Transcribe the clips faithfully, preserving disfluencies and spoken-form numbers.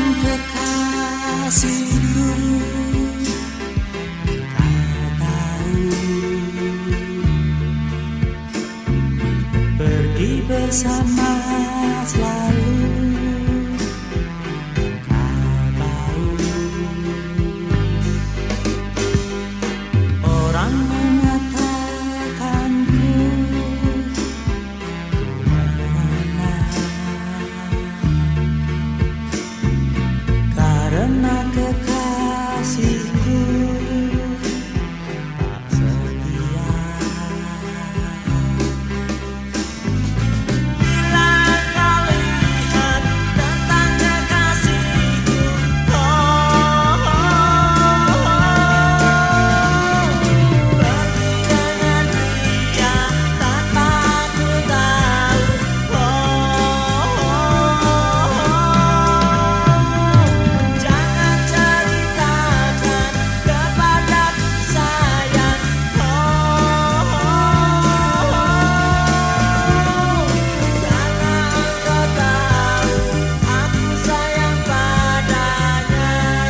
kekasihku, kau tahu, pergi bersama selalu, kau tahu. Orang mengatakanku merana karena kekasihku tak setia. Bila kau lihat tentang kekasihku, oh, oh, oh, pergi dengan dia tanpa aku tahu, oh, oh, oh. Jangan ceritakan kepadaku sayang, oh, oh, oh. Karena engkau tahu aku sayang padanya.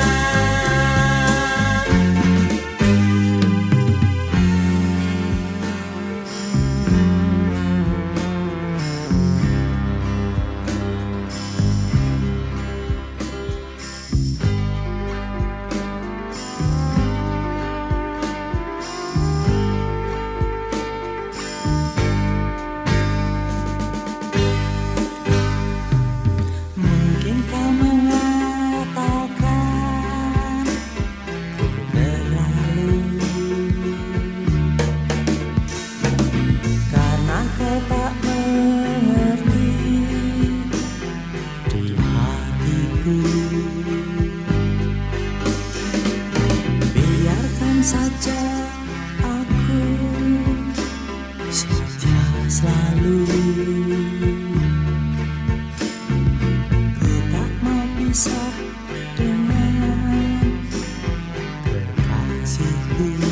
Mungkin kau mengatakan ku terlalu, karena kau tak mengerti di hatiku. Biarkan saja aku setia selalu. Ku tak mau pisah dengan kekasihku.